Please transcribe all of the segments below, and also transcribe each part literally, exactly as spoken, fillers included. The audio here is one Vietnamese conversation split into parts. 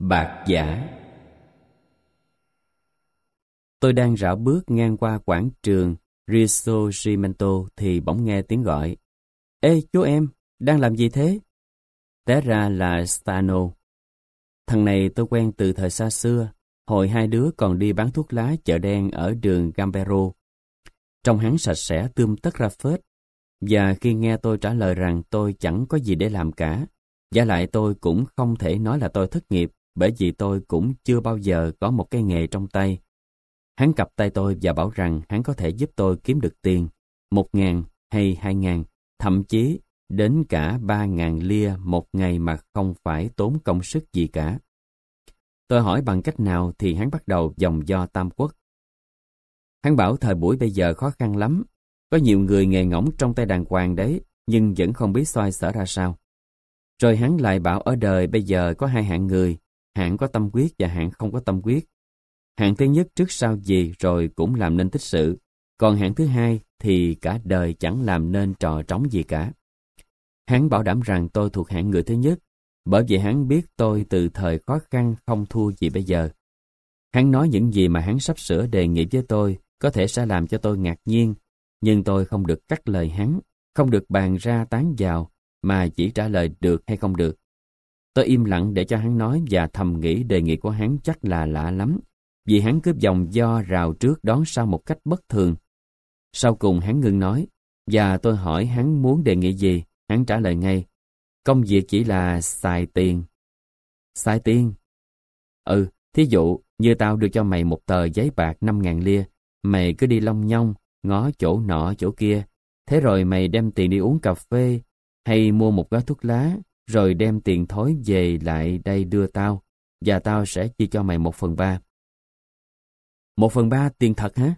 Bạc giả. Tôi đang rảo bước ngang qua quảng trường Risorgimento thì bỗng nghe tiếng gọi. Ê, chú em, đang làm gì thế? Té ra là Stano. Thằng này tôi quen từ thời xa xưa, hồi hai đứa còn đi bán thuốc lá chợ đen ở đường Gambero. Trông hắn sạch sẽ tươm tất ra phết. Và khi nghe tôi trả lời rằng tôi chẳng có gì để làm cả, vả lại tôi cũng không thể nói là tôi thất nghiệp, bởi vì tôi cũng chưa bao giờ có một cái nghề trong tay. Hắn cặp tay tôi và bảo rằng hắn có thể giúp tôi kiếm được tiền, một ngàn hay hai ngàn, thậm chí đến cả ba ngàn lia một ngày mà không phải tốn công sức gì cả. Tôi hỏi bằng cách nào thì hắn bắt đầu vòng vo tam quốc. Hắn bảo thời buổi bây giờ khó khăn lắm, có nhiều người nghề ngỗng trong tay đàng hoàng đấy, nhưng vẫn không biết xoay sở ra sao. Rồi hắn lại bảo ở đời bây giờ có hai hạng người, hạng có tâm quyết và hạng không có tâm quyết. Hạng thứ nhất trước sau gì rồi cũng làm nên tích sự, còn hạng thứ hai thì cả đời chẳng làm nên trò trống gì cả. Hắn bảo đảm rằng tôi thuộc hạng người thứ nhất, bởi vì hắn biết tôi từ thời khó khăn không thua gì bây giờ. Hắn nói những gì mà hắn sắp sửa đề nghị với tôi có thể sẽ làm cho tôi ngạc nhiên, nhưng tôi không được cắt lời hắn, không được bàn ra tán vào, mà chỉ trả lời được hay không được. Tôi im lặng để cho hắn nói và thầm nghĩ đề nghị của hắn chắc là lạ lắm, vì hắn cứ vòng vo rào trước đón sau một cách bất thường. Sau cùng hắn ngừng nói, và tôi hỏi hắn muốn đề nghị gì, hắn trả lời ngay, công việc chỉ là xài tiền. Xài tiền? Ừ, thí dụ như tao đưa cho mày một tờ giấy bạc năm ngàn lia, mày cứ đi lông nhông, ngó chỗ nọ chỗ kia, thế rồi mày đem tiền đi uống cà phê, hay mua một gói thuốc lá, rồi đem tiền thối về lại đây đưa tao, và tao sẽ chia cho mày một phần ba. Một phần ba tiền thật hả?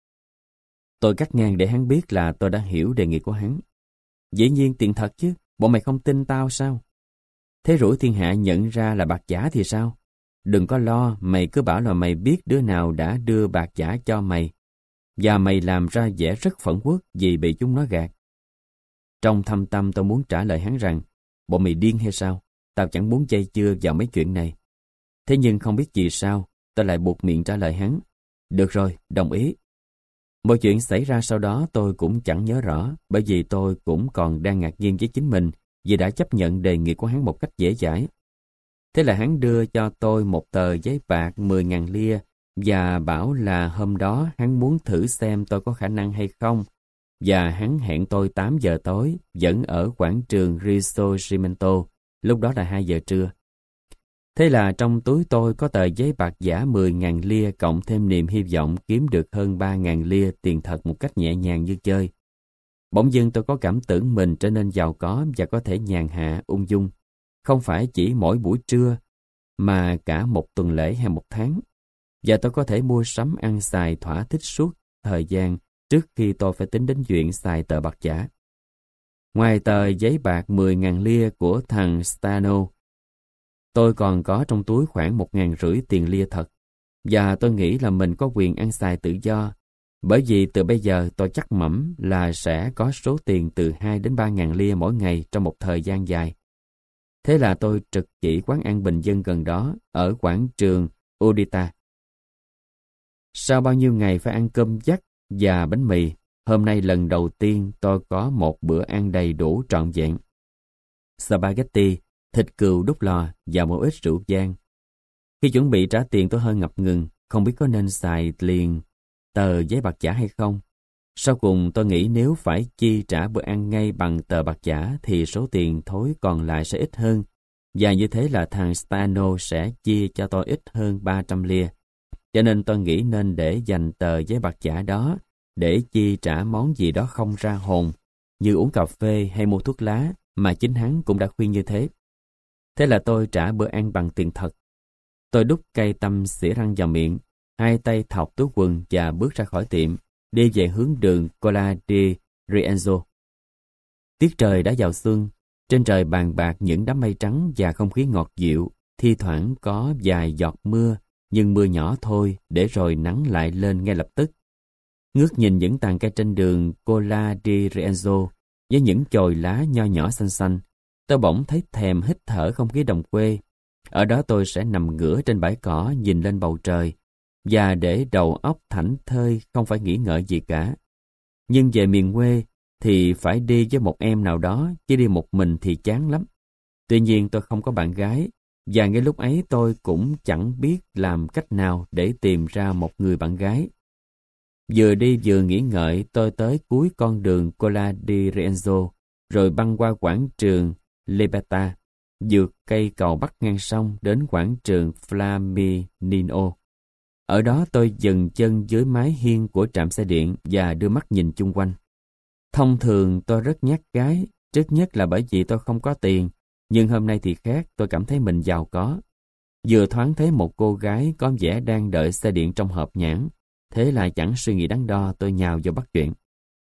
Tôi cắt ngang để hắn biết là tôi đã hiểu đề nghị của hắn. Dĩ nhiên tiền thật chứ, bộ mày không tin tao sao? Thế rủi thiên hạ nhận ra là bạc giả thì sao? Đừng có lo, mày cứ bảo là mày biết đứa nào đã đưa bạc giả cho mày, và mày làm ra vẻ rất phẫn uất vì bị chúng nó gạt. Trong thâm tâm tôi muốn trả lời hắn rằng, bộ mày điên hay sao? Tao chẳng muốn dây dưa vào mấy chuyện này. Thế nhưng không biết vì sao, tôi lại buộc miệng trả lời hắn. Được rồi, đồng ý. Mọi chuyện xảy ra sau đó tôi cũng chẳng nhớ rõ, bởi vì tôi cũng còn đang ngạc nhiên với chính mình vì đã chấp nhận đề nghị của hắn một cách dễ dãi. Thế là hắn đưa cho tôi một tờ giấy bạc mười ngàn lia và bảo là hôm đó hắn muốn thử xem tôi có khả năng hay không, và hắn hẹn tôi tám giờ tối vẫn ở quảng trường Risorgimento, lúc đó là hai giờ trưa. Thế là trong túi tôi có tờ giấy bạc giả mười ngàn lia cộng thêm niềm hy vọng kiếm được hơn ba ngàn lia tiền thật một cách nhẹ nhàng như chơi. Bỗng dưng tôi có cảm tưởng mình trở nên giàu có và có thể nhàn hạ, ung dung. Không phải chỉ mỗi buổi trưa, mà cả một tuần lễ hay một tháng. Và tôi có thể mua sắm ăn xài thỏa thích suốt thời gian trước khi tôi phải tính đến chuyện xài tờ bạc giả. Ngoài tờ giấy bạc mười ngàn lia của thằng Stano, tôi còn có trong túi khoảng một ngàn rưỡi tiền lia thật. Và tôi nghĩ là mình có quyền ăn xài tự do, bởi vì từ bây giờ tôi chắc mẩm là sẽ có số tiền từ hai đến ba ngàn lia mỗi ngày trong một thời gian dài. Thế là tôi trực chỉ quán ăn bình dân gần đó, ở quảng trường Udita. Sau bao nhiêu ngày phải ăn cơm dắt và bánh mì, hôm nay lần đầu tiên tôi có một bữa ăn đầy đủ trọn vẹn. Spaghetti, thịt cừu đút lò và một ít rượu vang. Khi chuẩn bị trả tiền tôi hơi ngập ngừng, không biết có nên xài liền tờ giấy bạc giả hay không. Sau cùng tôi nghĩ nếu phải chi trả bữa ăn ngay bằng tờ bạc giả thì số tiền thối còn lại sẽ ít hơn, và như thế là thằng Stano sẽ chia cho tôi ít hơn ba trăm lia. Cho nên tôi nghĩ nên để dành tờ giấy bạc giả đó để chi trả món gì đó không ra hồn, như uống cà phê hay mua thuốc lá, mà chính hắn cũng đã khuyên như thế. Thế là tôi trả bữa ăn bằng tiền thật. Tôi đút cây tăm xỉa răng vào miệng, hai tay thọc túi quần và bước ra khỏi tiệm, đi về hướng đường Cola di Rienzo. Tiết trời đã vào xuân, trên trời bàn bạc những đám mây trắng và không khí ngọt dịu, thi thoảng có vài giọt mưa, nhưng mưa nhỏ thôi để rồi nắng lại lên ngay lập tức. Ngước nhìn những tàn cây trên đường Cola di Rienzo với những chồi lá nho nhỏ xanh xanh, tôi bỗng thấy thèm hít thở không khí đồng quê. Ở đó tôi sẽ nằm ngửa trên bãi cỏ nhìn lên bầu trời và để đầu óc thảnh thơi, không phải nghĩ ngợi gì cả. Nhưng về miền quê thì phải đi với một em nào đó, chứ đi một mình thì chán lắm. Tuy nhiên tôi không có bạn gái, và ngay lúc ấy tôi cũng chẳng biết làm cách nào để tìm ra một người bạn gái. Vừa đi vừa nghĩ ngợi, tôi tới cuối con đường Cola di Rienzo, rồi băng qua quảng trường Libertà, vượt cây cầu bắc ngang sông đến quảng trường Flaminio. Ở đó tôi dừng chân dưới mái hiên của trạm xe điện và đưa mắt nhìn chung quanh. Thông thường tôi rất nhát gái, trước nhất là bởi vì tôi không có tiền, nhưng hôm nay thì khác, tôi cảm thấy mình giàu có. Vừa thoáng thấy một cô gái có vẻ đang đợi xe điện trong hộp nhãn, thế là chẳng suy nghĩ đắn đo, tôi nhào vô bắt chuyện.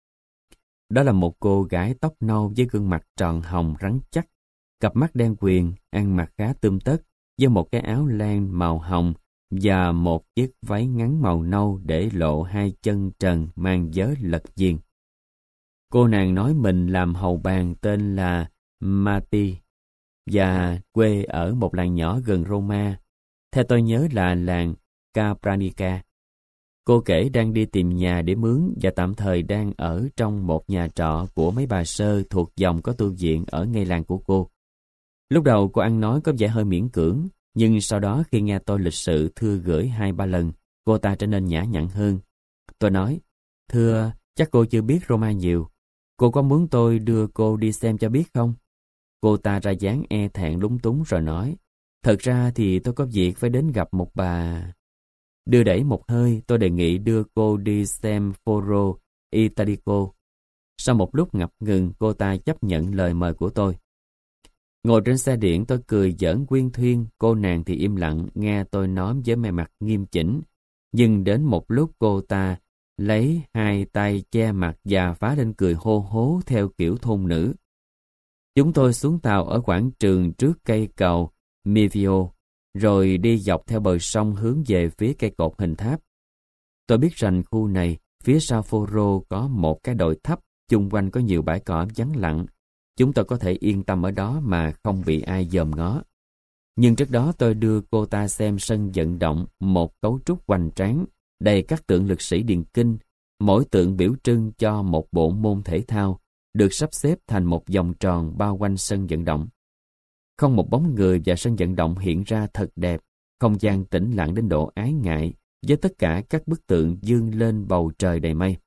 Đó là một cô gái tóc nâu với gương mặt tròn hồng rắn chắc, cặp mắt đen quyền, ăn mặc khá tươm tất, với một cái áo len màu hồng và một chiếc váy ngắn màu nâu để lộ hai chân trần mang vớ lật viền. Cô nàng nói mình làm hầu bàn tên là Mati và quê ở một làng nhỏ gần Roma, theo tôi nhớ là làng Capranica. Cô kể đang đi tìm nhà để mướn và tạm thời đang ở trong một nhà trọ của mấy bà sơ thuộc dòng có tu viện ở ngay làng của cô. Lúc đầu cô ăn nói có vẻ hơi miễn cưỡng, nhưng sau đó khi nghe tôi lịch sự thưa gửi hai ba lần, cô ta trở nên nhã nhặn hơn. Tôi nói, thưa, chắc cô chưa biết Roma nhiều. Cô có muốn tôi đưa cô đi xem cho biết không? Cô ta ra dáng e thẹn lúng túng rồi nói, thật ra thì tôi có việc phải đến gặp một bà. Đưa đẩy một hơi, tôi đề nghị đưa cô đi xem Foro Italico. Sau một lúc ngập ngừng, cô ta chấp nhận lời mời của tôi. Ngồi trên xe điện, tôi cười giỡn quyên thuyên, cô nàng thì im lặng nghe tôi nói với vẻ mặt nghiêm chỉnh. Nhưng đến một lúc cô ta lấy hai tay che mặt và phá lên cười hô hố theo kiểu thôn nữ. Chúng tôi xuống tàu ở quảng trường trước cây cầu Mivio, rồi đi dọc theo bờ sông hướng về phía cây cột hình tháp. Tôi biết rằng khu này, phía sau Foro có một cái đồi thấp, chung quanh có nhiều bãi cỏ vắng lặng. Chúng tôi có thể yên tâm ở đó mà không bị ai dòm ngó. Nhưng trước đó tôi đưa cô ta xem sân vận động, một cấu trúc hoành tráng, đầy các tượng lực sĩ điền kinh, mỗi tượng biểu trưng cho một bộ môn thể thao, được sắp xếp thành một vòng tròn bao quanh sân vận động. Không một bóng người và sân vận động hiện ra thật đẹp, không gian tĩnh lặng đến độ ái ngại, với tất cả các bức tượng dương lên bầu trời đầy mây.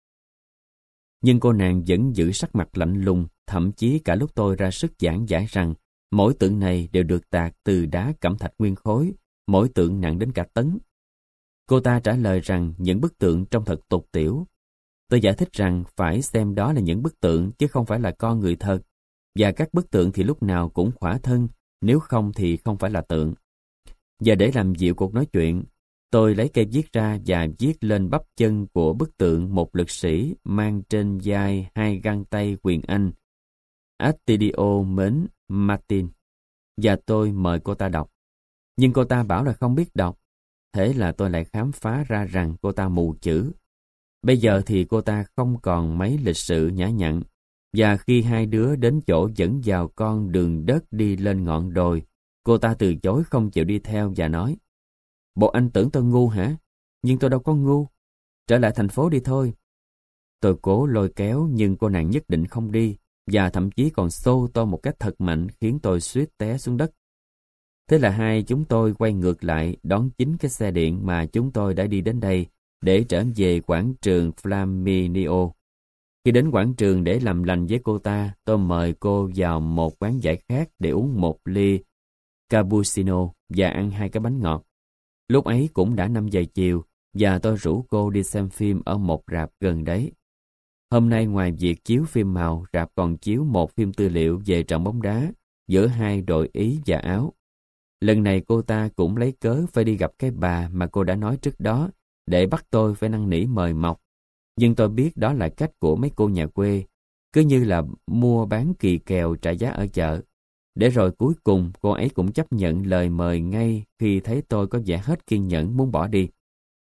Nhưng cô nàng vẫn giữ sắc mặt lạnh lùng, thậm chí cả lúc tôi ra sức giảng giải rằng mỗi tượng này đều được tạc từ đá cẩm thạch nguyên khối, mỗi tượng nặng đến cả tấn. Cô ta trả lời rằng những bức tượng trông thật tục tiểu. Tôi giải thích rằng phải xem đó là những bức tượng chứ không phải là con người thật, và các bức tượng thì lúc nào cũng khỏa thân, nếu không thì không phải là tượng. Và để làm dịu cuộc nói chuyện, tôi lấy cây viết ra và viết lên bắp chân của bức tượng một lực sĩ mang trên vai hai găng tay quyền Anh, Attilio mến Martin, và tôi mời cô ta đọc. Nhưng cô ta bảo là không biết đọc, thế là tôi lại khám phá ra rằng cô ta mù chữ. Bây giờ thì cô ta không còn mấy lịch sự nhã nhặn, và khi hai đứa đến chỗ dẫn vào con đường đất đi lên ngọn đồi, cô ta từ chối không chịu đi theo và nói, bộ anh tưởng tôi ngu hả? Nhưng tôi đâu có ngu. Trở lại thành phố đi thôi. Tôi cố lôi kéo nhưng cô nàng nhất định không đi, và thậm chí còn xô tôi một cách thật mạnh khiến tôi suýt té xuống đất. Thế là hai chúng tôi quay ngược lại đón chính cái xe điện mà chúng tôi đã đi đến đây để trở về quảng trường Flaminio. Khi đến quảng trường để làm lành với cô ta, tôi mời cô vào một quán giải khát để uống một ly cappuccino và ăn hai cái bánh ngọt. Lúc ấy cũng đã năm giờ chiều và tôi rủ cô đi xem phim ở một rạp gần đấy. Hôm nay ngoài việc chiếu phim màu, rạp còn chiếu một phim tư liệu về trận bóng đá giữa hai đội Ý và Áo. Lần này cô ta cũng lấy cớ phải đi gặp cái bà mà cô đã nói trước đó để bắt tôi phải năn nỉ mời mọc. Nhưng tôi biết đó là cách của mấy cô nhà quê, cứ như là mua bán kỳ kèo trả giá ở chợ. Để rồi cuối cùng cô ấy cũng chấp nhận lời mời ngay khi thấy tôi có vẻ hết kiên nhẫn muốn bỏ đi.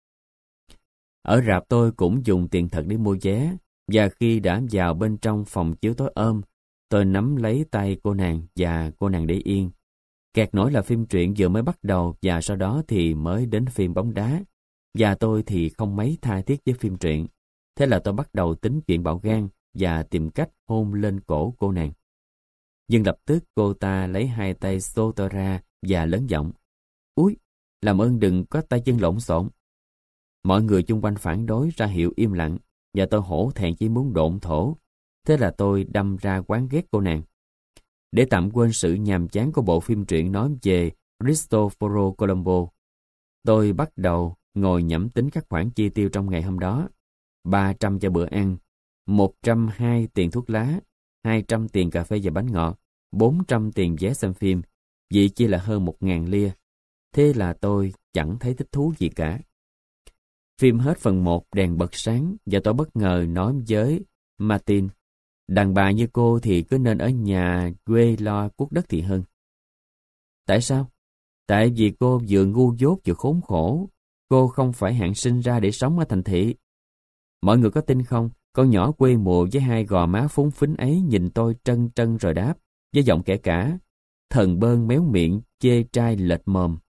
Ở rạp tôi cũng dùng tiền thật để mua vé, và khi đã vào bên trong phòng chiếu tối ôm, tôi nắm lấy tay cô nàng và cô nàng để yên. Kẹt nổi là phim truyện vừa mới bắt đầu và sau đó thì mới đến phim bóng đá. Và tôi thì không mấy tha thiết với phim truyện. Thế là tôi bắt đầu tính chuyện bạo gan và tìm cách hôn lên cổ cô nàng. Nhưng lập tức cô ta lấy hai tay xô tôi ra và lớn giọng: "Úi, làm ơn đừng có tay chân lộn xộn." Mọi người chung quanh phản đối ra hiệu im lặng và tôi hổ thẹn chỉ muốn độn thổ. Thế là tôi đâm ra quán ghét cô nàng. Để tạm quên sự nhàm chán của bộ phim truyện nói về Cristoforo Colombo, tôi bắt đầu ngồi nhẩm tính các khoản chi tiêu trong ngày hôm đó. ba trăm cho bữa ăn, một trăm hai tiền thuốc lá, hai trăm tiền cà phê và bánh ngọt, bốn trăm tiền vé xem phim, vậy chỉ là hơn một ngàn lia. Thế là tôi chẳng thấy thích thú gì cả. Phim hết phần một, đèn bật sáng và tôi bất ngờ nói với Martin: "Đàn bà như cô thì cứ nên ở nhà quê lo cuốc đất thì hơn." "Tại sao?" "Tại vì cô vừa ngu dốt vừa khốn khổ. Cô không phải hạng sinh ra để sống ở thành thị." Mọi người có tin không? Con nhỏ quê mùa với hai gò má phúng phính ấy nhìn tôi trân trân rồi đáp với giọng kẻ cả: "Thần bơn méo miệng, chê trai lệch mồm."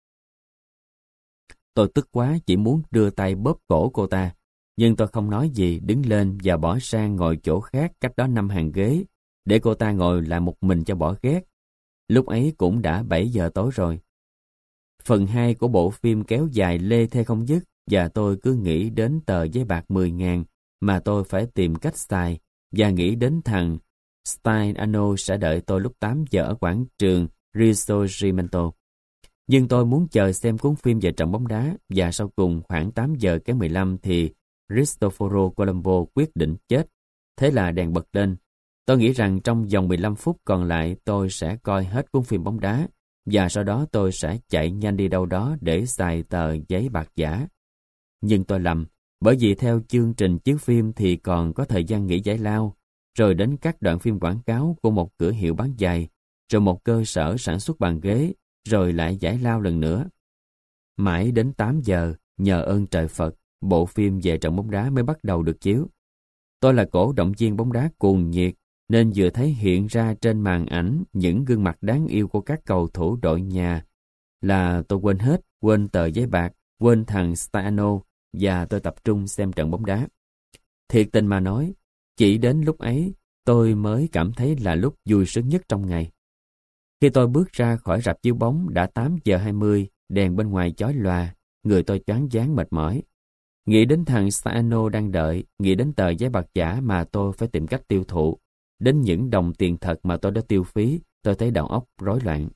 Tôi tức quá chỉ muốn đưa tay bóp cổ cô ta, nhưng tôi không nói gì, đứng lên và bỏ sang ngồi chỗ khác cách đó năm hàng ghế, để cô ta ngồi lại một mình cho bỏ ghét. Lúc ấy cũng đã bảy giờ tối rồi. Phần hai của bộ phim kéo dài lê thê không dứt và tôi cứ nghĩ đến tờ giấy bạc mười ngàn mà tôi phải tìm cách xài và nghĩ đến thằng Staiano sẽ đợi tôi lúc tám giờ ở quảng trường Risorgimento. Nhưng tôi muốn chờ xem cuốn phim về trận bóng đá và sau cùng khoảng tám giờ kém mười lăm thì Cristoforo Colombo quyết định chết. Thế là đèn bật lên. Tôi nghĩ rằng trong vòng mười lăm phút còn lại tôi sẽ coi hết cuốn phim bóng đá và sau đó tôi sẽ chạy nhanh đi đâu đó để xài tờ giấy bạc giả. Nhưng tôi lầm, bởi vì theo chương trình chiếu phim thì còn có thời gian nghỉ giải lao, rồi đến các đoạn phim quảng cáo của một cửa hiệu bán giày, rồi một cơ sở sản xuất bàn ghế, rồi lại giải lao lần nữa. Mãi đến tám giờ, nhờ ơn trời Phật, bộ phim về trận bóng đá mới bắt đầu được chiếu. Tôi là cổ động viên bóng đá cuồng nhiệt, nên vừa thấy hiện ra trên màn ảnh những gương mặt đáng yêu của các cầu thủ đội nhà là tôi quên hết, quên tờ giấy bạc, quên thằng Staiano và tôi tập trung xem trận bóng đá. Thiệt tình mà nói, chỉ đến lúc ấy tôi mới cảm thấy là lúc vui sướng nhất trong ngày. Khi tôi bước ra khỏi rạp chiếu bóng đã tám giờ hai mươi, đèn bên ngoài chói lòa, người tôi choáng váng mệt mỏi. Nghĩ đến thằng Staiano đang đợi, nghĩ đến tờ giấy bạc giả mà tôi phải tìm cách tiêu thụ, đến những đồng tiền thật mà tôi đã tiêu phí, tôi thấy đầu óc rối loạn.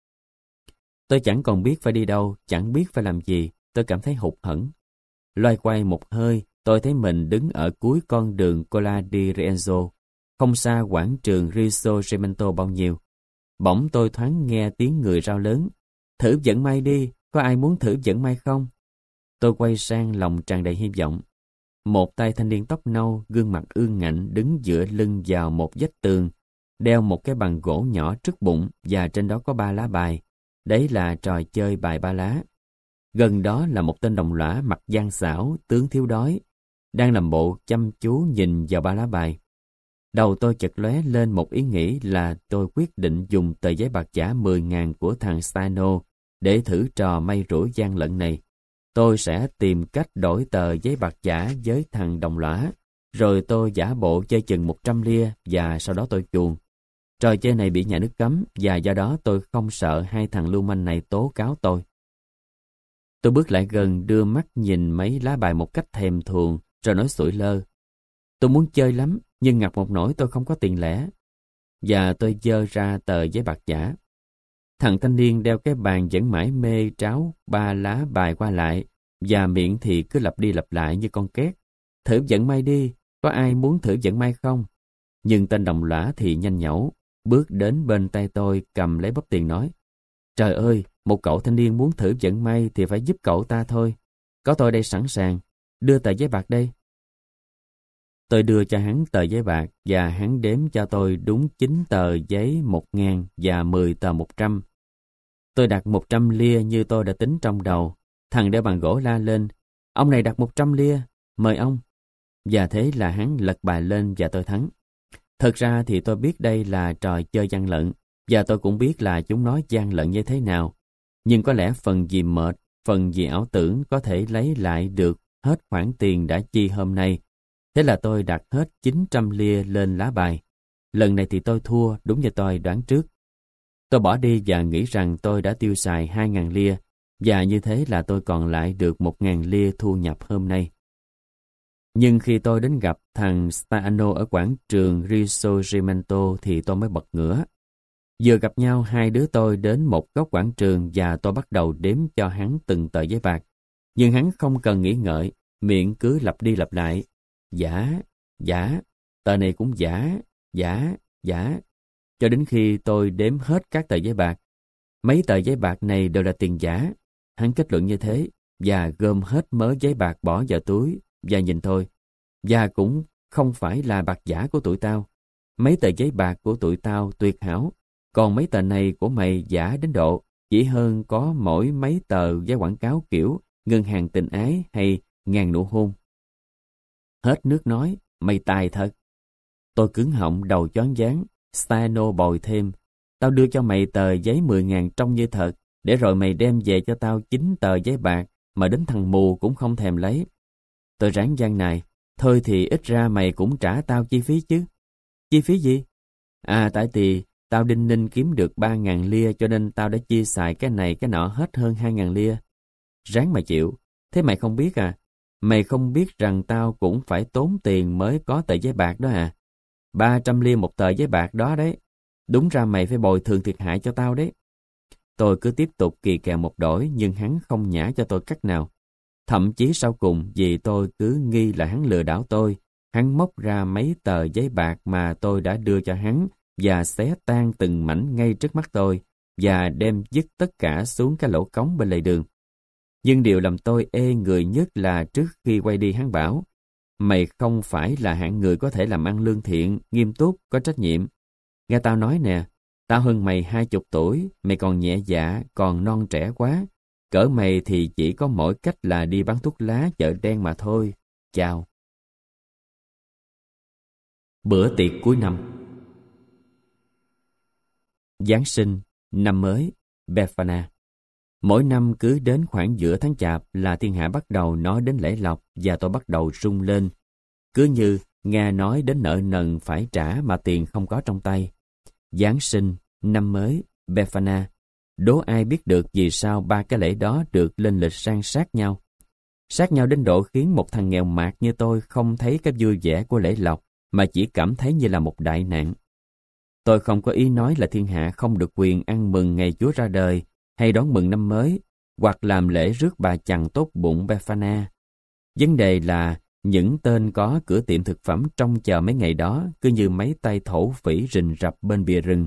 Tôi chẳng còn biết phải đi đâu, chẳng biết phải làm gì, tôi cảm thấy hụt hẫng. Loay quay một hơi, tôi thấy mình đứng ở cuối con đường Cola di Rienzo, không xa quảng trường Risorgimento bao nhiêu. Bỗng tôi thoáng nghe tiếng người rao lớn: "Thử vận may đi, có ai muốn thử vận may không?" Tôi quay sang lòng tràn đầy hy vọng. Một tay thanh niên tóc nâu, gương mặt ương ngạnh đứng dựa lưng vào một vách tường, đeo một cái bằng gỗ nhỏ trước bụng và trên đó có ba lá bài. Đấy là trò chơi bài ba lá. Gần đó là một tên đồng lõa mặt gian xảo, tướng thiếu đói, đang làm bộ chăm chú nhìn vào ba lá bài. Đầu tôi chợt lóe lên một ý nghĩ là tôi quyết định dùng tờ giấy bạc giả mười ngàn của thằng Staiano để thử trò may rủi gian lận này. Tôi sẽ tìm cách đổi tờ giấy bạc giả với thằng đồng lõa, rồi tôi giả bộ chơi chừng một trăm lia và sau đó tôi chuồn. Trò chơi này bị nhà nước cấm và do đó tôi không sợ hai thằng lưu manh này tố cáo tôi. Tôi bước lại gần, đưa mắt nhìn mấy lá bài một cách thèm thuồng rồi nói sủi lơ: "Tôi muốn chơi lắm, nhưng ngặt một nỗi tôi không có tiền lẻ." Và tôi giơ ra tờ giấy bạc giả. Thằng thanh niên đeo cái bàn vẫn mãi mê tráo ba lá bài qua lại, và miệng thì cứ lặp đi lặp lại như con két: "Thử vận may đi, có ai muốn thử vận may không?" Nhưng tên đồng lõa thì nhanh nhẩu, bước đến bên tay tôi cầm lấy bóp tiền nói: "Trời ơi, một cậu thanh niên muốn thử vận may thì phải giúp cậu ta thôi. Có tôi đây sẵn sàng, đưa tờ giấy bạc đây." Tôi đưa cho hắn tờ giấy bạc và hắn đếm cho tôi đúng chín tờ giấy một ngàn và mười tờ một trăm. Tôi đặt một trăm lia như tôi đã tính trong đầu. Thằng đeo bằng gỗ la lên: "Ông này đặt một trăm lia, mời ông." Và thế là hắn lật bài lên và tôi thắng. Thật ra thì tôi biết đây là trò chơi gian lận, và tôi cũng biết là chúng nó gian lận như thế nào. Nhưng có lẽ phần vì mệt, phần vì ảo tưởng có thể lấy lại được hết khoản tiền đã chi hôm nay. Thế là tôi đặt hết chín trăm lia lên lá bài. Lần này thì tôi thua, đúng như tôi đoán trước. Tôi bỏ đi và nghĩ rằng tôi đã tiêu xài hai ngàn lia, và như thế là tôi còn lại được một ngàn lia thu nhập hôm nay. Nhưng khi tôi đến gặp thằng Stano ở quảng trường Risorgimento thì tôi mới bật ngửa. Vừa gặp nhau, hai đứa tôi đến một góc quảng trường và tôi bắt đầu đếm cho hắn từng tờ giấy bạc. Nhưng hắn không cần nghĩ ngợi, miệng cứ lặp đi lặp lại. Giả, giả, tờ này cũng giả, giả, giả. Cho đến khi tôi đếm hết các tờ giấy bạc. Mấy tờ giấy bạc này đều là tiền giả. Hắn kết luận như thế và gom hết mớ giấy bạc bỏ vào túi và nhìn tôi. Và cũng không phải là bạc giả của tụi tao. Mấy tờ giấy bạc của tụi tao tuyệt hảo. Còn mấy tờ này của mày giả đến độ chỉ hơn có mỗi mấy tờ giấy quảng cáo kiểu ngân hàng tình ái hay ngàn nụ hôn. Hết nước nói, mày tài thật. Tôi cứng họng đầu choáng váng. Stano bồi thêm, tao đưa cho mày tờ giấy mười ngàn trông như thật, để rồi mày đem về cho tao chín tờ giấy bạc mà đến thằng mù cũng không thèm lấy. Tôi ráng gian này, thôi thì ít ra mày cũng trả tao chi phí chứ. Chi phí gì? À tại thì tao đinh ninh kiếm được ba ngàn lia cho nên tao đã chia xài cái này cái nọ hết hơn hai ngàn lia. Ráng mà chịu, thế mày không biết à? Mày không biết rằng tao cũng phải tốn tiền mới có tờ giấy bạc đó à? ba trăm lia một tờ giấy bạc đó đấy. Đúng ra mày phải bồi thường thiệt hại cho tao đấy. Tôi cứ tiếp tục kỳ kèo một đổi nhưng hắn không nhả cho tôi cách nào. Thậm chí sau cùng vì tôi cứ nghi là hắn lừa đảo tôi, hắn móc ra mấy tờ giấy bạc mà tôi đã đưa cho hắn và xé tan từng mảnh ngay trước mắt tôi và đem dứt tất cả xuống cái lỗ cống bên lề đường. Nhưng điều làm tôi ê người nhất là trước khi quay đi hắn bảo: mày không phải là hạng người có thể làm ăn lương thiện, nghiêm túc, có trách nhiệm. Nghe tao nói nè, tao hơn mày hai chục tuổi, mày còn nhẹ dạ, còn non trẻ quá. Cỡ mày thì chỉ có mỗi cách là đi bán thuốc lá chợ đen mà thôi. Chào. Bữa tiệc cuối năm. Giáng sinh, năm mới, Befana. Mỗi năm cứ đến khoảng giữa tháng Chạp là thiên hạ bắt đầu nói đến lễ lộc và tôi bắt đầu rung lên. Cứ như nghe nói đến nợ nần phải trả mà tiền không có trong tay. Giáng sinh, năm mới, Befana. Đố ai biết được vì sao ba cái lễ đó được lên lịch san sát nhau. Sát nhau đến độ khiến một thằng nghèo mạt như tôi không thấy cái vui vẻ của lễ lộc mà chỉ cảm thấy như là một đại nạn. Tôi không có ý nói là thiên hạ không được quyền ăn mừng ngày Chúa ra đời hay đón mừng năm mới, hoặc làm lễ rước bà chằn tốt bụng Befana. Vấn đề là những tên có cửa tiệm thực phẩm trông chờ mấy ngày đó cứ như mấy tay thổ phỉ rình rập bên bìa rừng.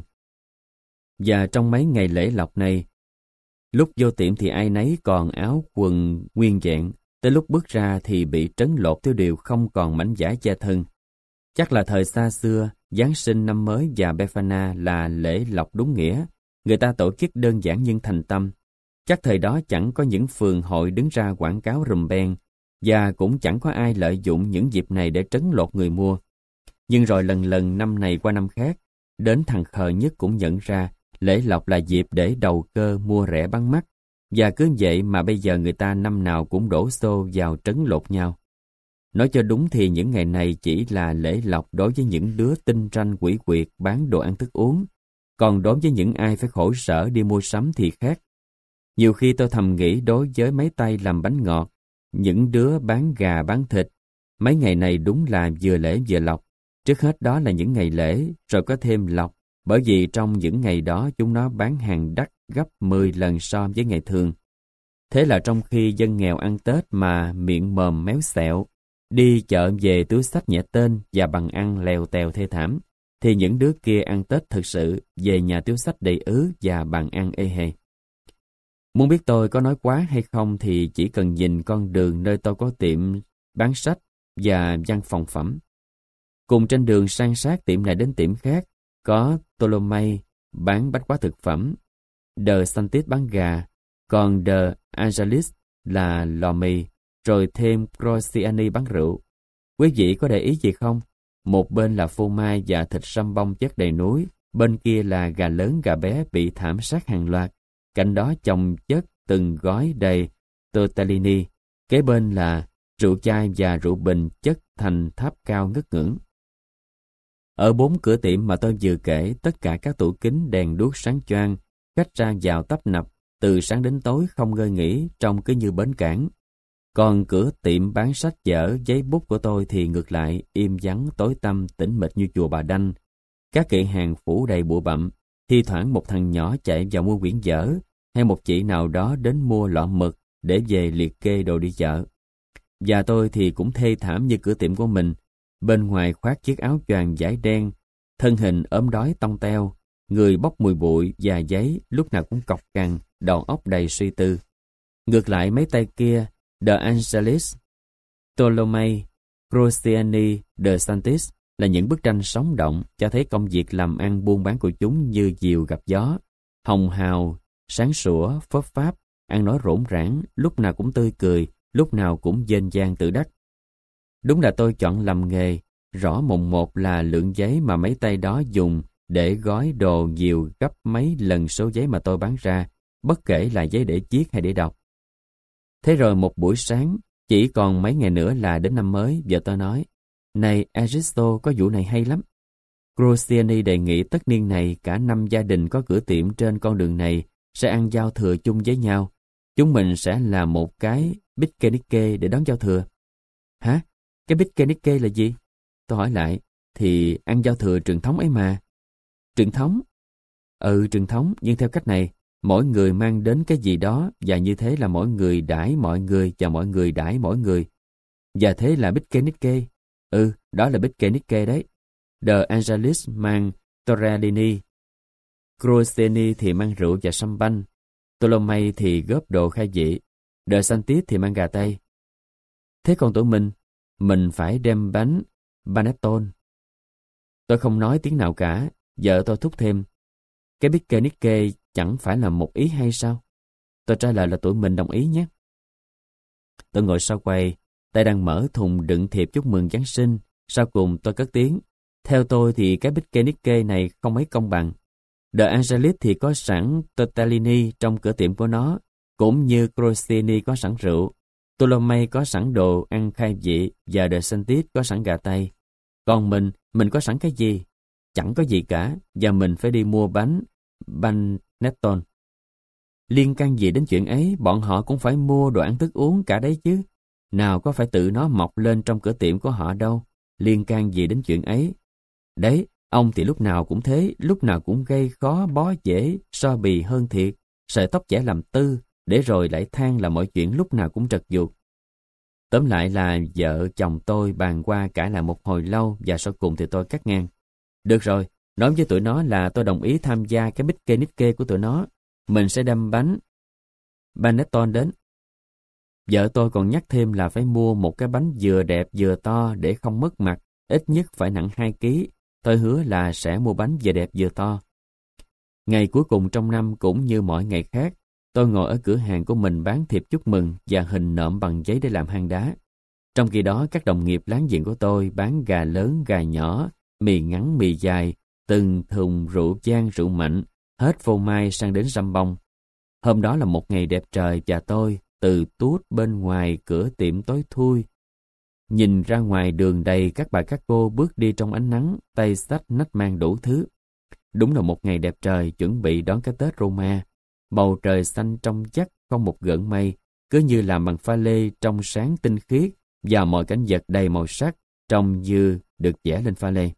Và trong mấy ngày lễ lộc này, lúc vô tiệm thì ai nấy còn áo quần nguyên vẹn, tới lúc bước ra thì bị trấn lột theo điều không còn mảnh vải che thân. Chắc là thời xa xưa, Giáng sinh, năm mới và Befana là lễ lộc đúng nghĩa. Người ta tổ chức đơn giản nhưng thành tâm. Chắc thời đó chẳng có những phường hội đứng ra quảng cáo rùm beng, và cũng chẳng có ai lợi dụng những dịp này để trấn lột người mua. Nhưng rồi lần lần năm này qua năm khác, đến thằng khờ nhất cũng nhận ra lễ lộc là dịp để đầu cơ mua rẻ bán mắc, và cứ vậy mà bây giờ người ta năm nào cũng đổ xô vào trấn lột nhau. Nói cho đúng thì những ngày này chỉ là lễ lộc đối với những đứa tinh ranh quỷ quyệt bán đồ ăn thức uống, còn đối với những ai phải khổ sở đi mua sắm thì khác. Nhiều khi tôi thầm nghĩ đối với mấy tay làm bánh ngọt, những đứa bán gà bán thịt, mấy ngày này đúng là vừa lễ vừa lộc. Trước hết đó là những ngày lễ, rồi có thêm lộc, bởi vì trong những ngày đó chúng nó bán hàng đắt gấp mười lần so với ngày thường. Thế là trong khi dân nghèo ăn Tết mà miệng mồm méo xẹo, đi chợ về túi xách nhẹ tên và bằng ăn lèo tèo thê thảm, thì những đứa kia ăn Tết thực sự, về nhà túi xách đầy ứ và bằng ăn ê hề. Muốn biết tôi có nói quá hay không thì chỉ cần nhìn con đường nơi tôi có tiệm bán sách và văn phòng phẩm. Cùng trên đường san sát tiệm này đến tiệm khác, có Ptolemy bán bách hóa thực phẩm, De Santis bán gà, còn De Angelis là lò mì, rồi thêm Crociani bán rượu. Quý vị có để ý gì không? Một bên là phô mai và thịt sâm bông chất đầy núi, bên kia là gà lớn gà bé bị thảm sát hàng loạt, cạnh đó chồng chất từng gói đầy tortellini, kế bên là rượu chai và rượu bình chất thành tháp cao ngất ngưỡng. Ở bốn cửa tiệm mà tôi vừa kể, tất cả các tủ kính đèn đuốc sáng choang, khách ra vào tấp nập, từ sáng đến tối không ngơi nghỉ, trông cứ như bến cảng. Còn cửa tiệm bán sách vở, giấy bút của tôi thì ngược lại, im vắng, tối tăm, tĩnh mịch như chùa Bà Đanh. Các kệ hàng phủ đầy bụi bặm, thi thoảng một thằng nhỏ chạy vào mua quyển vở, hay một chị nào đó đến mua lọ mực để về liệt kê đồ đi chợ. Và tôi thì cũng thê thảm như cửa tiệm của mình, bên ngoài khoác chiếc áo choàng vải đen, thân hình ốm đói tông teo, người bốc mùi bụi và giấy, lúc nào cũng cọc cằn, đầu óc đầy suy tư. Ngược lại mấy tay kia, De Angelis, Ptolemy, Crociani, De Santis là những bức tranh sống động, cho thấy công việc làm ăn buôn bán của chúng như diều gặp gió, hồng hào, sáng sủa, phấp pháp, ăn nói rỗn rãng, lúc nào cũng tươi cười, lúc nào cũng dên dang tự đắc. Đúng là tôi chọn làm nghề, rõ mồn một là lượng giấy mà mấy tay đó dùng để gói đồ nhiều gấp mấy lần số giấy mà tôi bán ra, bất kể là giấy để viết hay để đọc. Thế rồi một buổi sáng, chỉ còn mấy ngày nữa là đến năm mới, vợ tôi nói, này Aristo, có vụ này hay lắm. Crociani đề nghị tất niên này cả năm gia đình có cửa tiệm trên con đường này sẽ ăn giao thừa chung với nhau. Chúng mình sẽ làm một cái picnic để đón giao thừa. Hả? Cái picnic là gì? Tôi hỏi lại, thì ăn giao thừa truyền thống ấy mà. Truyền thống? Ừ, truyền thống, nhưng theo cách này, mỗi người mang đến cái gì đó và như thế là mỗi người đãi mọi người và mọi người đãi mỗi người. Và thế là picnic. Ừ, đó là picnic đấy. De Angelis mang tortellini, Crociani thì mang rượu và champagne, Ptolemy thì góp đồ khai vị, De Santis thì mang gà tây. Thế còn tụi mình, mình phải đem bánh panettone. Tôi không nói tiếng nào cả, vợ tôi thúc thêm, cái picnic chẳng phải là một ý hay sao? Tôi trả lời là tụi mình đồng ý nhé. Tôi ngồi sau quầy, tay đang mở thùng đựng thiệp chúc mừng Giáng sinh. Sau cùng tôi cất tiếng, theo tôi thì cái picnic này không mấy công bằng. De Angelis thì có sẵn tortellini trong cửa tiệm của nó, cũng như Crociani có sẵn rượu, Ptolemy có sẵn đồ ăn khai vị và De Santis có sẵn gà tây. Còn mình, mình có sẵn cái gì? Chẳng có gì cả, và mình phải đi mua bánh panettone. Liên can gì đến chuyện ấy, bọn họ cũng phải mua đồ ăn thức uống cả đấy chứ. Nào có phải tự nó mọc lên trong cửa tiệm của họ đâu. Liên can gì đến chuyện ấy. Đấy, ông thì lúc nào cũng thế, lúc nào cũng gây khó bó dễ, so bì hơn thiệt, sợi tóc chẻ làm tư, để rồi lại than là mọi chuyện lúc nào cũng trật ruột. Tóm lại là vợ chồng tôi bàn qua cãi lại một hồi lâu và sau cùng thì tôi cắt ngang. Được rồi, nói với tụi nó là tôi đồng ý tham gia cái picnic của tụi nó. Mình sẽ đem bánh panettone đến. Vợ tôi còn nhắc thêm là phải mua một cái bánh vừa đẹp vừa to để không mất mặt, ít nhất phải nặng hai ki. Tôi hứa là sẽ mua bánh vừa đẹp vừa to. Ngày cuối cùng trong năm cũng như mọi ngày khác, tôi ngồi ở cửa hàng của mình bán thiệp chúc mừng và hình nộm bằng giấy để làm hang đá. Trong khi đó, các đồng nghiệp láng giềng của tôi bán gà lớn, gà nhỏ, mì ngắn, mì dài, từng thùng rượu vang, rượu mạnh, hết phô mai sang đến răm bông. Hôm đó là một ngày đẹp trời và tôi từ tuốt bên ngoài cửa tiệm tối thui, nhìn ra ngoài đường đầy các bà các cô bước đi trong ánh nắng, tay xách nách mang đủ thứ. Đúng là một ngày đẹp trời chuẩn bị đón cái Tết Roma. Bầu trời xanh trong vắt, không một gợn mây, cứ như làm bằng pha lê trong sáng tinh khiết, và mọi cảnh vật đầy màu sắc trông như được vẽ lên pha lê.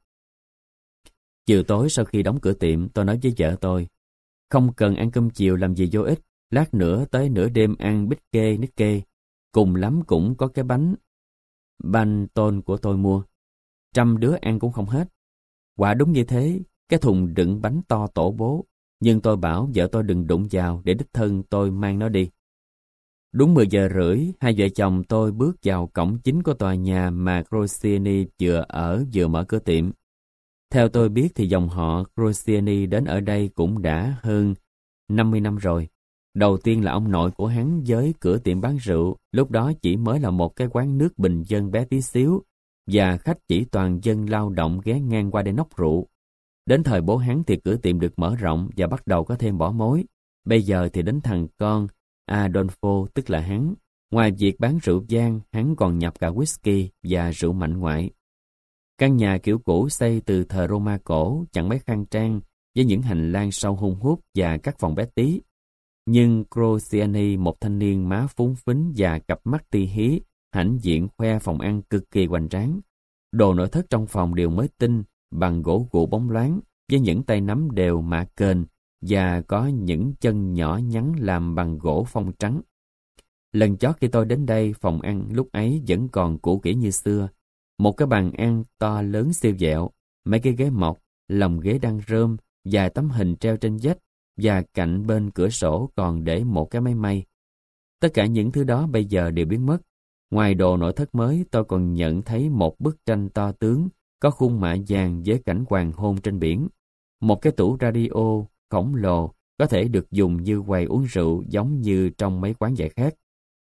Chiều tối sau khi đóng cửa tiệm, tôi nói với vợ tôi, không cần ăn cơm chiều làm gì vô ích, lát nữa tới nửa đêm ăn bít kê, nít kê, cùng lắm cũng có cái bánh panettone của tôi mua. Trăm đứa ăn cũng không hết. Quả đúng như thế, cái thùng đựng bánh to tổ bố, nhưng tôi bảo vợ tôi đừng đụng vào để đích thân tôi mang nó đi. Đúng mười giờ rưỡi, hai vợ chồng tôi bước vào cổng chính của tòa nhà mà Crociani vừa ở vừa mở cửa tiệm. Theo tôi biết thì dòng họ Crociani đến ở đây cũng đã hơn năm mươi năm rồi. Đầu tiên là ông nội của hắn với cửa tiệm bán rượu, lúc đó chỉ mới là một cái quán nước bình dân bé tí xíu, và khách chỉ toàn dân lao động ghé ngang qua để nốc rượu. Đến thời bố hắn thì cửa tiệm được mở rộng và bắt đầu có thêm bỏ mối. Bây giờ thì đến thằng con Adolfo, tức là hắn. Ngoài việc bán rượu vang, hắn còn nhập cả whisky và rượu mạnh ngoại. Căn nhà kiểu cũ xây từ thời Roma cổ, chẳng mấy khang trang, với những hành lang sâu hun hút và các phòng bé tí. Nhưng Crociani, một thanh niên má phúng phính và cặp mắt ti hí, hãnh diện khoe phòng ăn cực kỳ hoành tráng. Đồ nội thất trong phòng đều mới tinh, bằng gỗ gụ bóng loáng, với những tay nắm đều mạ kềnh và có những chân nhỏ nhắn làm bằng gỗ phong trắng. Lần chót khi tôi đến đây, phòng ăn lúc ấy vẫn còn cũ kỹ như xưa. Một cái bàn ăn to lớn siêu vẹo, mấy cái ghế mộc, lồng ghế đang rơm, vài tấm hình treo trên vách, và cạnh bên cửa sổ còn để một cái máy may. Tất cả những thứ đó bây giờ đều biến mất. Ngoài đồ nội thất mới, tôi còn nhận thấy một bức tranh to tướng, có khuôn mạ vàng với cảnh hoàng hôn trên biển. Một cái tủ radio khổng lồ, có thể được dùng như quầy uống rượu giống như trong mấy quán giải khát.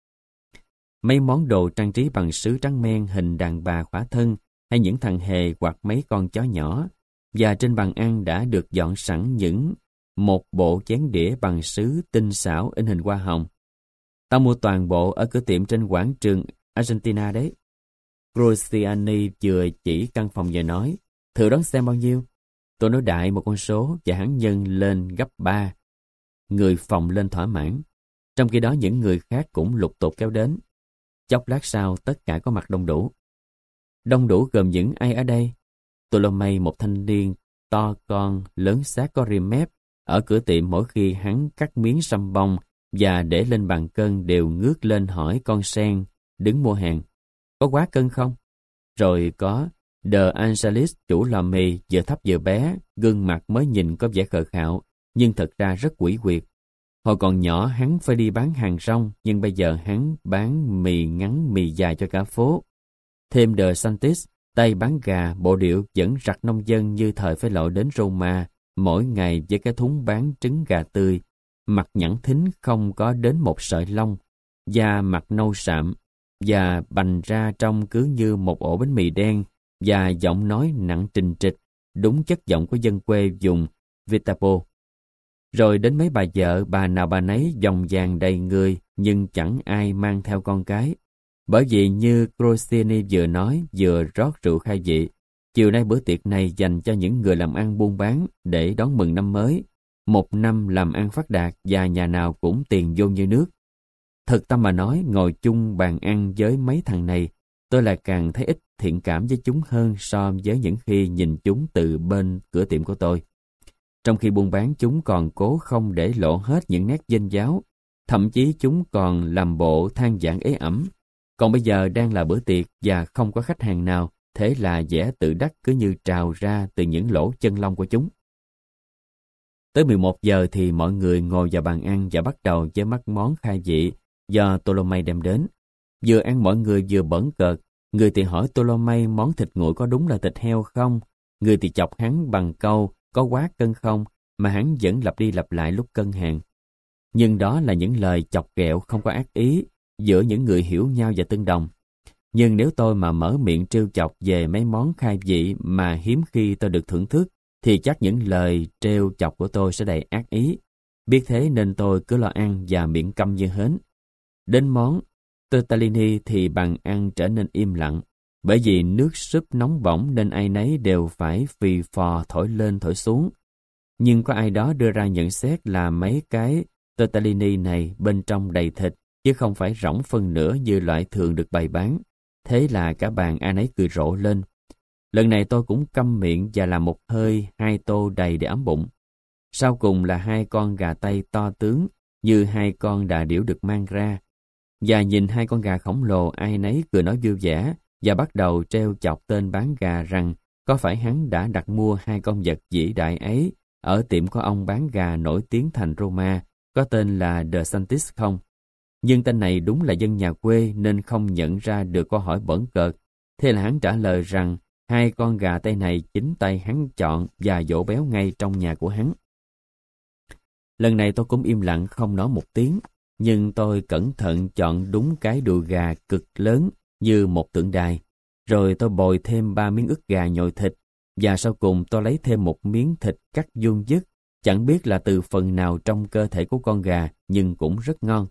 Mấy món đồ trang trí bằng sứ trắng men hình đàn bà khỏa thân, hay những thằng hề hoặc mấy con chó nhỏ. Và trên bàn ăn đã được dọn sẵn những một bộ chén đĩa bằng sứ tinh xảo in hình hoa hồng. Tao mua toàn bộ ở cửa tiệm trên quảng trường Argentina đấy. Crociani vừa chỉ căn phòng vừa nói, thử đoán xem bao nhiêu. Tôi nói đại một con số và hắn nhân lên gấp ba. Người phòng lên thỏa mãn. Trong khi đó những người khác cũng lục tục kéo đến. Chốc lát sau tất cả có mặt đông đủ. Đông đủ gồm những ai ở đây? Ptolemy, một thanh niên to con, lớn xác có rim mép, ở cửa tiệm mỗi khi hắn cắt miếng sâm bông và để lên bàn cân đều ngước lên hỏi con sen đứng mua hàng, có quá cân không? Rồi có De Angelis, chủ lò mì, vừa thấp vừa bé, gương mặt mới nhìn có vẻ khờ khạo, nhưng thật ra rất quỷ quyệt. Hồi còn nhỏ hắn phải đi bán hàng rong, nhưng bây giờ hắn bán mì ngắn mì dài cho cả phố. Thêm De Santis, tay bán gà, bộ điệu vẫn rặt nông dân như thời phải lội đến Roma, mỗi ngày với cái thúng bán trứng gà tươi, mặt nhẵn thính không có đến một sợi lông, da mặt nâu sạm, và bành ra trông cứ như một ổ bánh mì đen, và giọng nói nặng trình trịch, đúng chất giọng của dân quê vùng Viterbo. Rồi đến mấy bà vợ, bà nào bà nấy dòng vàng đầy người, nhưng chẳng ai mang theo con cái. Bởi vì như Crociani vừa nói, vừa rót rượu khai vị, chiều nay bữa tiệc này dành cho những người làm ăn buôn bán để đón mừng năm mới. Một năm làm ăn phát đạt và nhà nào cũng tiền vô như nước. Thực tâm mà nói, ngồi chung bàn ăn với mấy thằng này, tôi là càng thấy ít thiện cảm với chúng hơn so với những khi nhìn chúng từ bên cửa tiệm của tôi. Trong khi buôn bán, chúng còn cố không để lộ hết những nét vênh váo, thậm chí chúng còn làm bộ than vãn ế ẩm. Còn bây giờ đang là bữa tiệc và không có khách hàng nào, thế là vẻ tự đắc cứ như trào ra từ những lỗ chân lông của chúng. Tới mười một giờ thì mọi người ngồi vào bàn ăn và bắt đầu với mắt món khai vị do Ptolemy đem đến. Vừa ăn mọi người vừa bỡn cợt, người thì hỏi Ptolemy món thịt nguội có đúng là thịt heo không, người thì chọc hắn bằng câu có quá cân không, mà hắn vẫn lặp đi lặp lại lúc cân hàng. Nhưng đó là những lời chọc ghẹo không có ác ý giữa những người hiểu nhau và tương đồng. Nhưng nếu tôi mà mở miệng trêu chọc về mấy món khai vị mà hiếm khi tôi được thưởng thức, thì chắc những lời trêu chọc của tôi sẽ đầy ác ý. Biết thế nên tôi cứ lo ăn và miệng câm như hến. Đến món tortellini thì bàn ăn trở nên im lặng, bởi vì nước súp nóng bỏng nên ai nấy đều phải phì phò thổi lên thổi xuống. Nhưng có ai đó đưa ra nhận xét là mấy cái tortellini này bên trong đầy thịt, chứ không phải rỗng phân nửa như loại thường được bày bán. Thế là cả bàn ai nấy cười rộ lên. Lần này tôi cũng câm miệng và làm một hơi hai tô đầy để ấm bụng. Sau cùng là hai con gà tây to tướng như hai con đà điểu được mang ra. Và nhìn hai con gà khổng lồ, ai nấy cười nói vui vẻ và bắt đầu trêu chọc tên bán gà rằng có phải hắn đã đặt mua hai con vật vĩ đại ấy ở tiệm của ông bán gà nổi tiếng thành Roma có tên là De Santis không. Nhưng tên này đúng là dân nhà quê nên không nhận ra được câu hỏi bỡn cợt. Thế là hắn trả lời rằng hai con gà tây này chính tay hắn chọn và dỗ béo ngay trong nhà của hắn. Lần này tôi cũng im lặng không nói một tiếng, nhưng tôi cẩn thận chọn đúng cái đùi gà cực lớn như một tượng đài. Rồi tôi bồi thêm ba miếng ức gà nhồi thịt và sau cùng tôi lấy thêm một miếng thịt cắt vuông vức, chẳng biết là từ phần nào trong cơ thể của con gà, nhưng cũng rất ngon.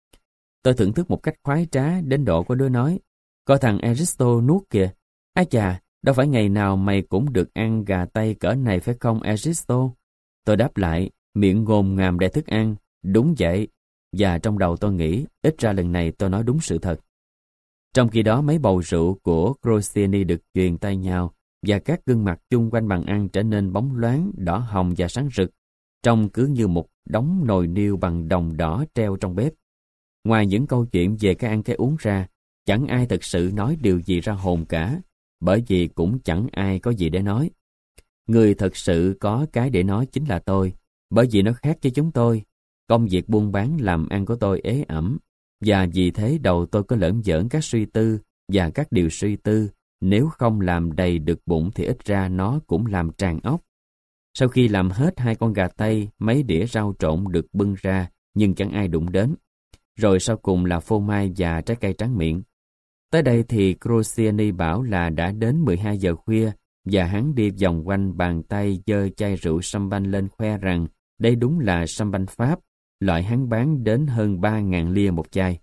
Tôi thưởng thức một cách khoái trá đến độ có đứa nói, coi thằng Aristo nuốt kìa. Á chà, đâu phải ngày nào mày cũng được ăn gà tây cỡ này phải không Aristo? Tôi đáp lại, miệng ngồm ngàm để thức ăn. Đúng vậy. Và trong đầu tôi nghĩ, ít ra lần này tôi nói đúng sự thật. Trong khi đó mấy bầu rượu của Crociani được truyền tay nhau, và các gương mặt chung quanh bàn ăn trở nên bóng loáng, đỏ hồng và sáng rực, trông cứ như một đống nồi niêu bằng đồng đỏ treo trong bếp. Ngoài những câu chuyện về cái ăn cái uống ra, chẳng ai thực sự nói điều gì ra hồn cả, bởi vì cũng chẳng ai có gì để nói. Người thật sự có cái để nói chính là tôi, bởi vì nó khác với chúng tôi. Công việc buôn bán làm ăn của tôi ế ẩm, và vì thế đầu tôi có lởn vởn các suy tư, và các điều suy tư, nếu không làm đầy được bụng thì ít ra nó cũng làm tràn óc. Sau khi làm hết hai con gà tây, mấy đĩa rau trộn được bưng ra, nhưng chẳng ai đụng đến. Rồi sau cùng là phô mai và trái cây tráng miệng. Tới đây thì Crociani bảo là đã đến mười hai giờ khuya, và hắn đi vòng quanh bàn tay giơ chai rượu champagne lên khoe rằng đây đúng là champagne Pháp, loại hắn bán đến hơn ba ngàn lia một chai.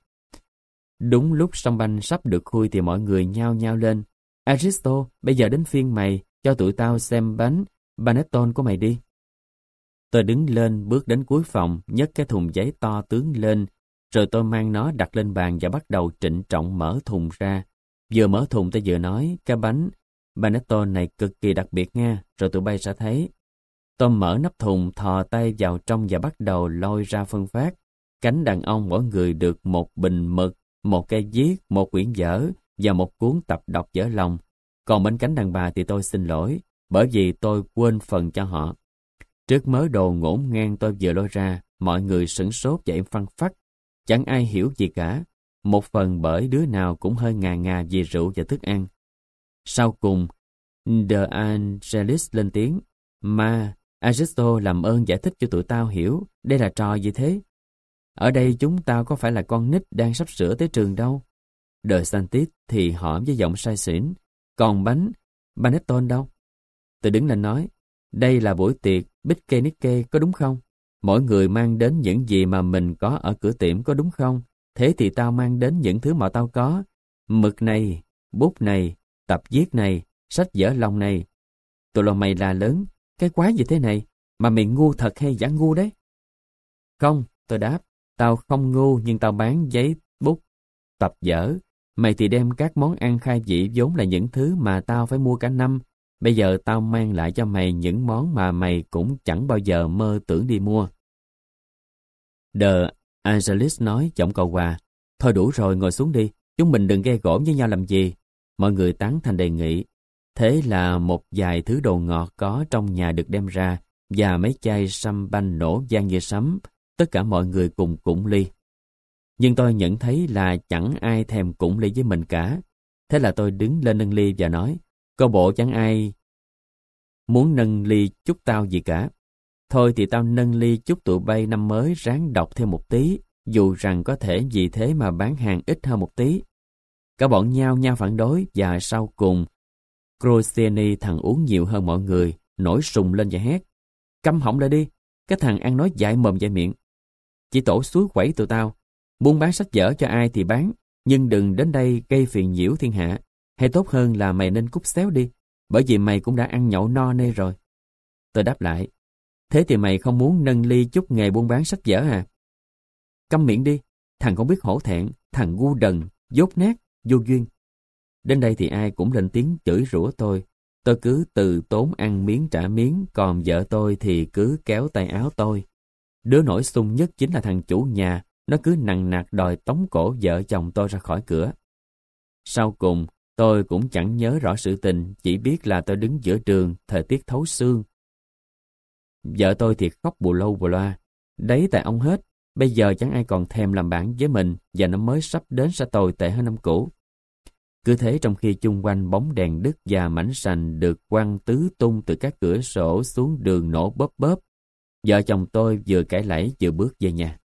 Đúng lúc champagne sắp được khui thì mọi người nhao nhao lên. Aristo, bây giờ đến phiên mày, cho tụi tao xem bánh panettone của mày đi. Tôi đứng lên, bước đến cuối phòng, nhấc cái thùng giấy to tướng lên, rồi tôi mang nó đặt lên bàn và bắt đầu trịnh trọng mở thùng ra. Vừa mở thùng tôi vừa nói, cái bánh panettone này cực kỳ đặc biệt nha, rồi tụi bay sẽ thấy. Tôi mở nắp thùng, thò tay vào trong và bắt đầu lôi ra phân phát. Cánh đàn ông mỗi người được một bình mực, một cây viết, một quyển vở và một cuốn tập đọc vỡ lòng. Còn bên cánh đàn bà thì tôi xin lỗi, bởi vì tôi quên phần cho họ. Trước mớ đồ ngổn ngang tôi vừa lôi ra, mọi người sửng sốt và im phăng phắc. Chẳng ai hiểu gì cả, một phần bởi đứa nào cũng hơi ngà ngà vì rượu và thức ăn. Sau cùng, De Angelis lên tiếng, mà Aristo làm ơn giải thích cho tụi tao hiểu, đây là trò gì thế? Ở đây chúng tao có phải là con nít đang sắp sửa tới trường đâu. De Santis thì hỏi với giọng say xỉn, còn bánh panettone đâu? Tôi đứng lên nói, đây là buổi tiệc picnic có đúng không? Mỗi người mang đến những gì mà mình có ở cửa tiệm có đúng không? Thế thì tao mang đến những thứ mà tao có. Mực này, bút này, tập viết này, sách vở lòng này. Tụi lo mày là lớn, cái quái gì thế này? Mà mày ngu thật hay giả ngu đấy? Không, tôi đáp, tao không ngu nhưng tao bán giấy, bút, tập vở. Mày thì đem các món ăn khai vị vốn là những thứ mà tao phải mua cả năm. Bây giờ tao mang lại cho mày những món mà mày cũng chẳng bao giờ mơ tưởng đi mua. De Angelis nói giọng cầu hòa, thôi đủ rồi, ngồi xuống đi, chúng mình đừng gây gổ với nhau làm gì. Mọi người tán thành đề nghị. Thế là một vài thứ đồ ngọt có trong nhà được đem ra, và mấy chai champagne nổ vang như sấm, tất cả mọi người cùng cụng ly. Nhưng tôi nhận thấy là chẳng ai thèm cụng ly với mình cả. Thế là tôi đứng lên nâng ly và nói, coi bộ chẳng ai muốn nâng ly chúc tao gì cả. Thôi thì tao nâng ly chúc tụi bay năm mới ráng đọc thêm một tí, dù rằng có thể vì thế mà bán hàng ít hơn một tí. Cả bọn nhao nhao phản đối, và sau cùng Crociani, thằng uống nhiều hơn mọi người, nổi sùng lên và hét, câm họng lại đi, cái thằng ăn nói dại mồm dại miệng. Chỉ tổ suối quẩy tụi tao, buôn bán sách vở cho ai thì bán, nhưng đừng đến đây gây phiền nhiễu thiên hạ. Hay tốt hơn là mày nên cút xéo đi, bởi vì mày cũng đã ăn nhậu no nê rồi. Tôi đáp lại, thế thì mày không muốn nâng ly chúc nghề buôn bán sách vở à? Câm miệng đi, thằng không biết hổ thẹn, thằng ngu đần, dốt nát, vô duyên. Đến đây thì ai cũng lên tiếng chửi rủa tôi. Tôi cứ từ tốn ăn miếng trả miếng, còn vợ tôi thì cứ kéo tay áo tôi. Đứa nổi xung nhất chính là thằng chủ nhà, nó cứ nằng nặc đòi tống cổ vợ chồng tôi ra khỏi cửa. Sau cùng, tôi cũng chẳng nhớ rõ sự tình, chỉ biết là tôi đứng giữa đường, thời tiết thấu xương. Vợ tôi thì khóc bù lâu bù loa. Đấy tại ông hết, bây giờ chẳng ai còn thèm làm bạn với mình, và nó mới sắp đến sẽ tồi tệ hơn năm cũ. Cứ thế trong khi chung quanh bóng đèn đứt và mảnh sành được quăng tứ tung từ các cửa sổ xuống đường nổ bóp bóp, vợ chồng tôi vừa cãi lẫy vừa bước về nhà.